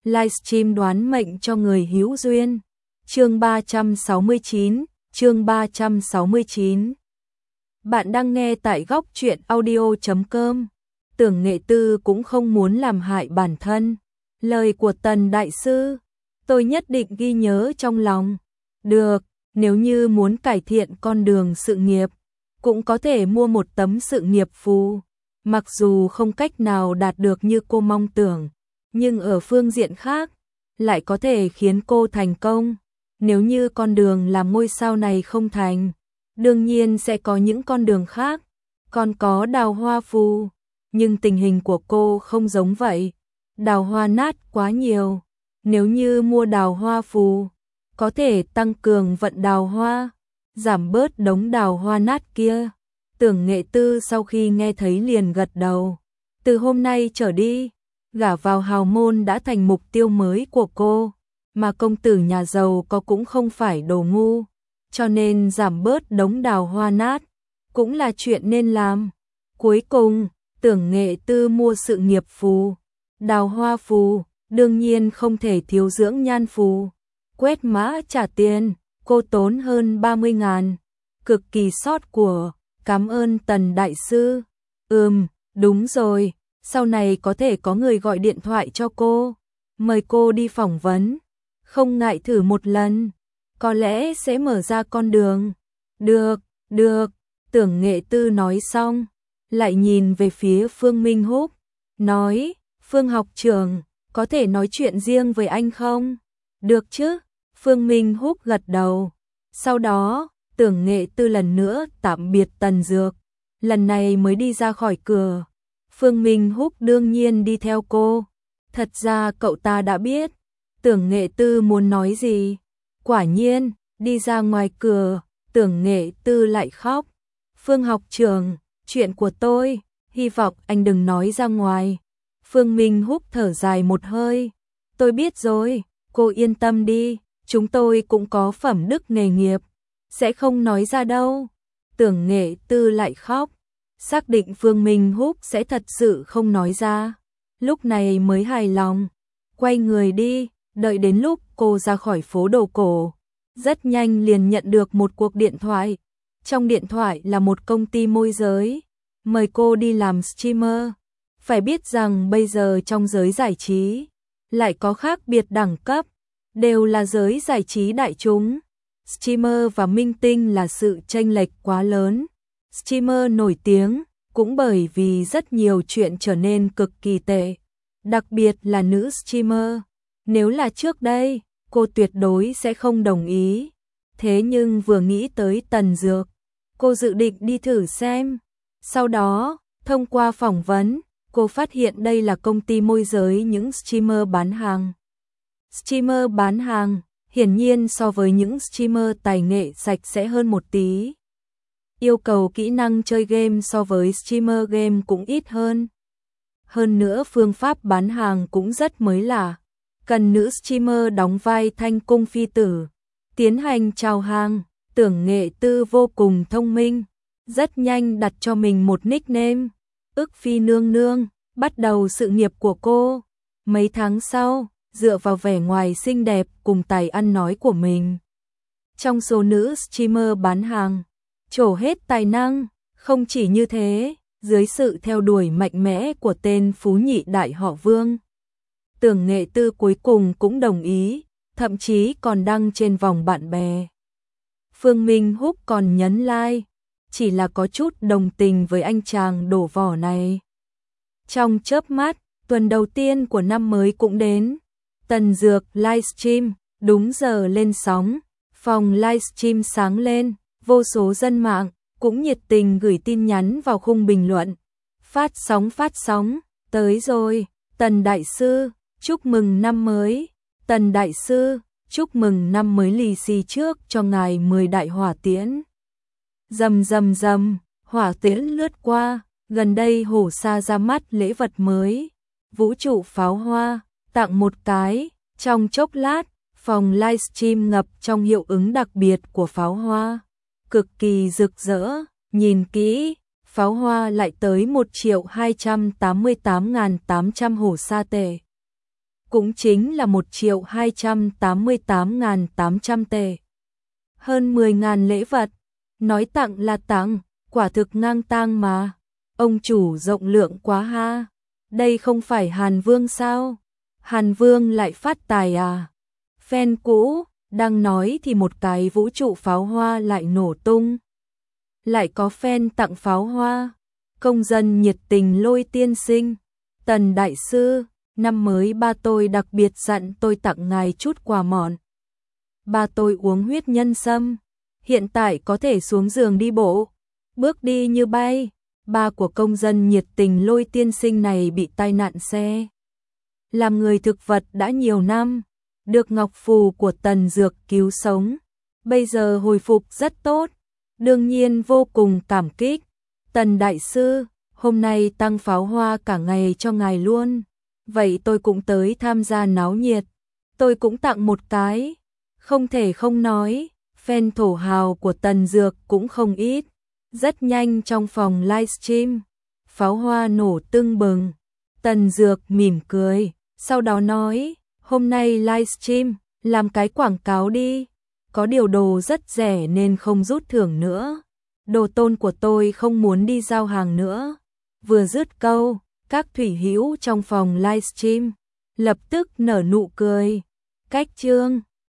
livestream đoán mệnh cho người hữu duyên. Chương 369. Bạn đang nghe tại góc truyện audio.com. Tưởng Nghệ Tư cũng không muốn làm hại bản thân. Lời của Tần đại sư, tôi nhất định ghi nhớ trong lòng. Được, nếu như muốn cải thiện con đường sự nghiệp, cũng có thể mua một tấm sự nghiệp phù. Mặc dù không cách nào đạt được như cô mong tưởng, nhưng ở phương diện khác, lại có thể khiến cô thành công. Nếu như con đường làm ngôi sao này không thành, đương nhiên sẽ có những con đường khác, còn có đào hoa phù. Nhưng tình hình của cô không giống vậy, đào hoa nát quá nhiều. Nếu như mua đào hoa phù, có thể tăng cường vận đào hoa, giảm bớt đống đào hoa nát kia. Tưởng Nghệ Tư sau khi nghe thấy liền gật đầu. Từ hôm nay trở đi, gả vào hào môn đã thành mục tiêu mới của cô, mà công tử nhà giàu có cũng không phải đồ ngu, cho nên giảm bớt đống đào hoa nát cũng là chuyện nên làm. Cuối cùng, Tưởng Nghệ Tư mua sự nghiệp phù, đào hoa phù, đương nhiên không thể thiếu dưỡng nhan phù. Quét mã trả tiền, cô tốn hơn 30.000, cực kỳ sót của. Cảm ơn Tần đại sư. Đúng rồi, sau này có thể có người gọi điện thoại cho cô, mời cô đi phỏng vấn, không ngại thử một lần, có lẽ sẽ mở ra con đường. Được, Tưởng Nghệ Tư nói xong, lại nhìn về phía Phương Minh Húc, nói, Phương học trưởng, có thể nói chuyện riêng với anh không? Được chứ, Phương Minh Húc gật đầu. Sau đó, Tưởng Nghệ Tư lần nữa tạm biệt Tần Dược, lần này mới đi ra khỏi cửa. Phương Minh Húc đương nhiên đi theo cô. Thật ra cậu ta đã biết Tưởng Nghệ Tư muốn nói gì. Quả nhiên, đi ra ngoài cửa, Tưởng Nghệ Tư lại khóc. Phương học trưởng, chuyện của tôi, hy vọng anh đừng nói ra ngoài. Phương Minh Húc thở dài một hơi. Tôi biết rồi, cô yên tâm đi, chúng tôi cũng có phẩm đức nghề nghiệp, sẽ không nói ra đâu. Tưởng Nghệ Tư lại khóc, xác định Phương Minh Húc sẽ thật sự không nói ra, lúc này mới hài lòng, quay người đi. Đợi đến lúc cô ra khỏi phố đồ cổ, rất nhanh liền nhận được một cuộc điện thoại. Trong điện thoại là một công ty môi giới, mời cô đi làm streamer. Phải biết rằng bây giờ trong giới giải trí lại có khác biệt đẳng cấp, đều là giới giải trí đại chúng. Streamer và minh tinh là sự chênh lệch quá lớn. Streamer nổi tiếng cũng bởi vì rất nhiều chuyện trở nên cực kỳ tệ, đặc biệt là nữ streamer. Nếu là trước đây, cô tuyệt đối sẽ không đồng ý. Thế nhưng vừa nghĩ tới Tần Dược, cô dự định đi thử xem. Sau đó, thông qua phỏng vấn, cô phát hiện đây là công ty môi giới những streamer bán hàng. Streamer bán hàng hiển nhiên so với những streamer tài nghệ sạch sẽ hơn một tí. Yêu cầu kỹ năng chơi game so với streamer game cũng ít hơn. Hơn nữa phương pháp bán hàng cũng rất mới lạ. Cần nữ streamer đóng vai Thanh Cung phi tử, tiến hành chào hàng. Tưởng Nghệ Tư vô cùng thông minh, rất nhanh đặt cho mình một nickname, Ức Phi Nương Nương, bắt đầu sự nghiệp của cô. Mấy tháng sau, dựa vào vẻ ngoài xinh đẹp cùng tài ăn nói của mình, trong số nữ streamer bán hàng, trổ hết tài năng. Không chỉ như thế, dưới sự theo đuổi mạnh mẽ của tên phú nhị đại họ Vương, Tưởng Nghệ Tư cuối cùng cũng đồng ý, thậm chí còn đăng trên vòng bạn bè. Phương Minh Húc còn nhấn like, chỉ là có chút đồng tình với anh chàng đổ vỏ này. Trong chớp mắt, tuần đầu tiên của năm mới cũng đến. Tần Dược livestream, đúng giờ lên sóng, phòng livestream sáng lên, vô số dân mạng cũng nhiệt tình gửi tin nhắn vào khung bình luận. Phát sóng, tới rồi, Tần đại sư, chúc mừng năm mới. Tần đại sư, chúc mừng năm mới lì xì trước cho ngài 10 đại hỏa tiễn. Rầm, hỏa tiễn lướt qua, gần đây Hổ Sa ra mắt lễ vật mới, vũ trụ pháo hoa, tặng một cái. Trong chốc lát, phòng livestream ngập trong hiệu ứng đặc biệt của pháo hoa, cực kỳ rực rỡ. Nhìn kỹ, pháo hoa lại tới 1.288.800 Hổ Sa tệ. cũng chính là 1.288.800 tệ. Hơn 10.000 lễ vật, nói tặng là tặng, quả thực ngang tang mà. Ông chủ rộng lượng quá ha. Đây không phải Hàn Vương sao? Hàn Vương lại phát tài à? Fan cũ, đang nói thì một cái vũ trụ pháo hoa lại nổ tung. Lại có fan tặng pháo hoa. Công dân nhiệt tình Lôi tiên sinh. Tần đại sư, năm mới ba tôi đặc biệt dặn tôi tặng ngài chút quà mọn. Ba tôi uống huyết nhân sâm, hiện tại có thể xuống giường đi bộ, bước đi như bay. Ba của công dân nhiệt tình Lôi tiên sinh này bị tai nạn xe. Làm người thực vật đã nhiều năm, được ngọc phù của Tần Dược cứu sống. Bây giờ hồi phục rất tốt, đương nhiên vô cùng cảm kích. Tần đại sư, hôm nay tăng pháo hoa cả ngày cho ngài luôn. Vậy tôi cũng tới tham gia náo nhiệt. Tôi cũng tặng một cái. Không thể không nói, fan thổ hào của Tần Dược cũng không ít. Rất nhanh trong phòng livestream, pháo hoa nổ tưng bừng. Tần Dược mỉm cười, sau đó nói, hôm nay livestream, làm cái quảng cáo đi. Có điều đồ rất rẻ nên không rút thưởng nữa. Đồ tôn của tôi không muốn đi giao hàng nữa. Vừa dứt câu, các thủy hữu trong phòng livestream lập tức nở nụ cười. Cách chương